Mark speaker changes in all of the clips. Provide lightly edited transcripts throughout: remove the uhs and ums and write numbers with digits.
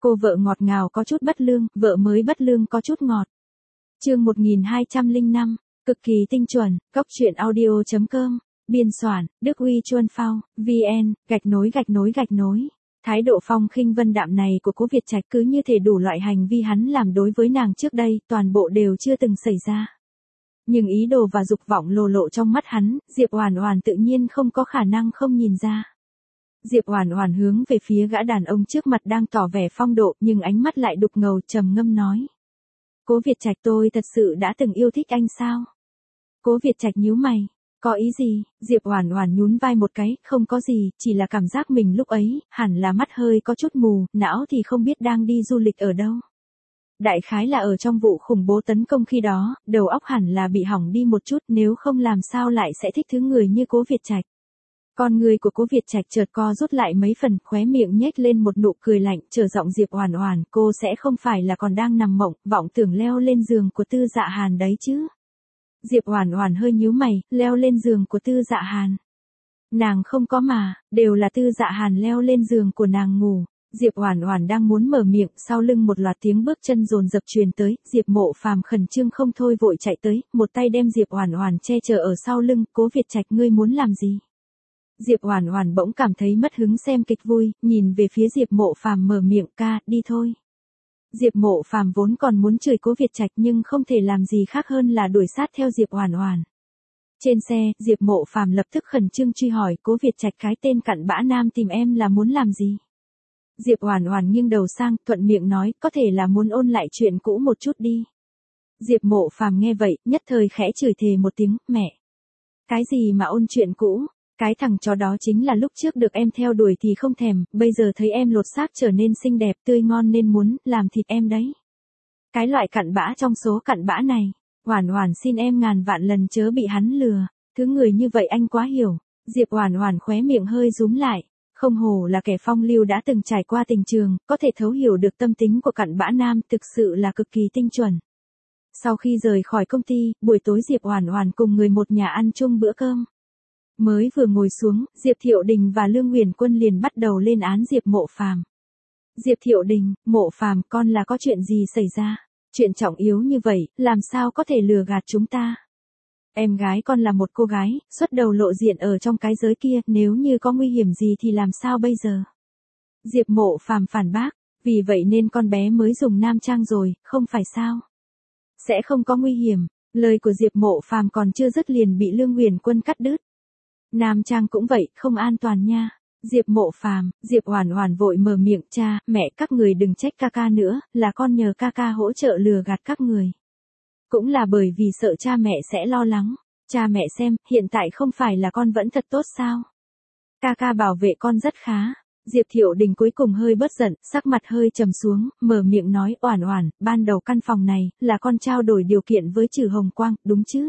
Speaker 1: Cô vợ ngọt ngào có chút bất lương, vợ mới bất lương có chút ngọt. Chương 1205, cực kỳ tinh chuẩn, goctruyện audio.com, biên soạn, Đức Uy Chuân Phao, VN, gạch nối. Thái độ phong khinh vân đạm này của Cố Việt Trạch cứ như thể đủ loại hành vi hắn làm đối với nàng trước đây, toàn bộ đều chưa từng xảy ra. Nhưng ý đồ và dục vọng lồ lộ trong mắt hắn, Diệp Oản Oản tự nhiên không có khả năng không nhìn ra. Diệp Oản Oản hướng về phía gã đàn ông trước mặt đang tỏ vẻ phong độ, nhưng ánh mắt lại đục ngầu trầm ngâm nói: "Cố Việt Trạch, tôi thật sự đã từng yêu thích anh sao?" Cố Việt Trạch nhíu mày, "Có ý gì?" Diệp Oản Oản nhún vai một cái, "Không có gì, chỉ là cảm giác mình lúc ấy, hẳn là mắt hơi có chút mù, não thì không biết đang đi du lịch ở đâu. Đại khái là ở trong vụ khủng bố tấn công khi đó, đầu óc hẳn là bị hỏng đi một chút, nếu không làm sao lại sẽ thích thứ người như Cố Việt Trạch." Con người của Cố Việt Trạch chợt co rút lại mấy phần, khóe miệng nhếch lên một nụ cười lạnh, trở giọng Diệp Oản Oản, "Cô sẽ không phải là còn đang nằm mộng, vọng tưởng leo lên giường của Tư Dạ Hàn đấy chứ?" Diệp Oản Oản hơi nhíu mày, leo lên giường của Tư Dạ Hàn. Nàng không có mà, đều là Tư Dạ Hàn leo lên giường của nàng ngủ. Diệp Oản Oản đang muốn mở miệng, sau lưng một loạt tiếng bước chân dồn dập truyền tới, Diệp Mộ Phàm khẩn trương không thôi vội chạy tới, một tay đem Diệp Oản Oản che chở ở sau lưng, "Cố Việt Trạch, ngươi muốn làm gì?" Diệp Oản Oản bỗng cảm thấy mất hứng xem kịch vui, nhìn về phía Diệp Mộ Phàm mở miệng, "Ca, đi thôi." Diệp Mộ Phàm vốn còn muốn chửi Cố Việt Trạch nhưng không thể làm gì khác hơn là đuổi sát theo Diệp Oản Oản. Trên xe, Diệp Mộ Phàm lập tức khẩn trương truy hỏi, "Cố Việt Trạch, cái tên cặn bã nam tìm em là muốn làm gì?" Diệp Oản Oản nghiêng đầu sang, thuận miệng nói, "Có thể là muốn ôn lại chuyện cũ một chút đi." Diệp Mộ Phàm nghe vậy, nhất thời khẽ chửi thề một tiếng, "Mẹ, cái gì mà ôn chuyện cũ? Cái thằng chó đó chính là lúc trước được em theo đuổi thì không thèm, bây giờ thấy em lột xác trở nên xinh đẹp tươi ngon nên muốn làm thịt em đấy. Cái loại cặn bã trong số cặn bã này, Oản Oản xin em ngàn vạn lần chớ bị hắn lừa, thứ người như vậy anh quá hiểu." Diệp Oản Oản khóe miệng hơi rúm lại, không hổ là kẻ phong lưu đã từng trải qua tình trường, có thể thấu hiểu được tâm tính của cặn bã nam, thực sự là cực kỳ tinh chuẩn. Sau khi rời khỏi công ty, buổi tối Diệp Oản Oản cùng người một nhà ăn chung bữa cơm. Mới vừa ngồi xuống, Diệp Thiệu Đình và Lương Uyển Quân liền bắt đầu lên án Diệp Mộ Phàm. "Diệp Thiệu Đình, Mộ Phàm, con là có chuyện gì xảy ra? Chuyện trọng yếu như vậy, làm sao có thể lừa gạt chúng ta? Em gái con là một cô gái, xuất đầu lộ diện ở trong cái giới kia, nếu như có nguy hiểm gì thì làm sao bây giờ?" Diệp Mộ Phàm phản bác, "Vì vậy nên con bé mới dùng nam trang rồi, không phải sao? Sẽ không có nguy hiểm." Lời của Diệp Mộ Phàm còn chưa dứt liền bị Lương Uyển Quân cắt đứt. "Nam trang cũng vậy, không an toàn nha." Diệp Mộ Phàm, Diệp Oản Oản vội mở miệng, "Cha, mẹ các người đừng trách ca ca nữa, là con nhờ ca ca hỗ trợ lừa gạt các người. Cũng là bởi vì sợ cha mẹ sẽ lo lắng. Cha mẹ xem, hiện tại không phải là con vẫn thật tốt sao? Ca ca bảo vệ con rất khá." Diệp Thiệu Đình cuối cùng hơi bớt giận, sắc mặt hơi trầm xuống, mở miệng nói, "Oản Oản, ban đầu căn phòng này là con trao đổi điều kiện với Trử Hồng Quang, đúng chứ?"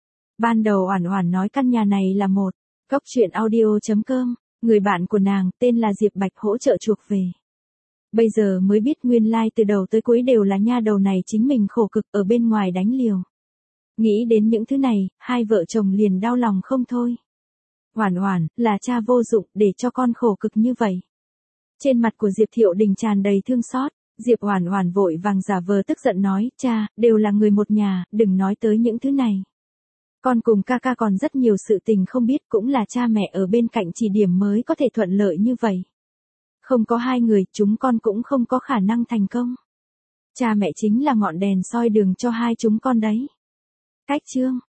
Speaker 1: Ban đầu Oản Oản nói căn nhà này là một goctruyện audio.com, người bạn của nàng, tên là Diệp Bạch hỗ trợ chuộc về. Bây giờ mới biết nguyên lai từ đầu tới cuối đều là nha đầu này chính mình khổ cực ở bên ngoài đánh liều. Nghĩ đến những thứ này, hai vợ chồng liền đau lòng không thôi. "Oản Oản, là cha vô dụng để cho con khổ cực như vậy." Trên mặt của Diệp Thiệu Đình tràn đầy thương xót, Diệp Oản Oản vội vàng giả vờ tức giận nói, "Cha, đều là người một nhà, đừng nói tới những thứ này. Con cùng ca ca còn rất nhiều sự tình không biết, cũng là cha mẹ ở bên cạnh chỉ điểm mới có thể thuận lợi như vậy. Không có hai người, chúng con cũng không có khả năng thành công. Cha mẹ chính là ngọn đèn soi đường cho hai chúng con đấy." Cách chương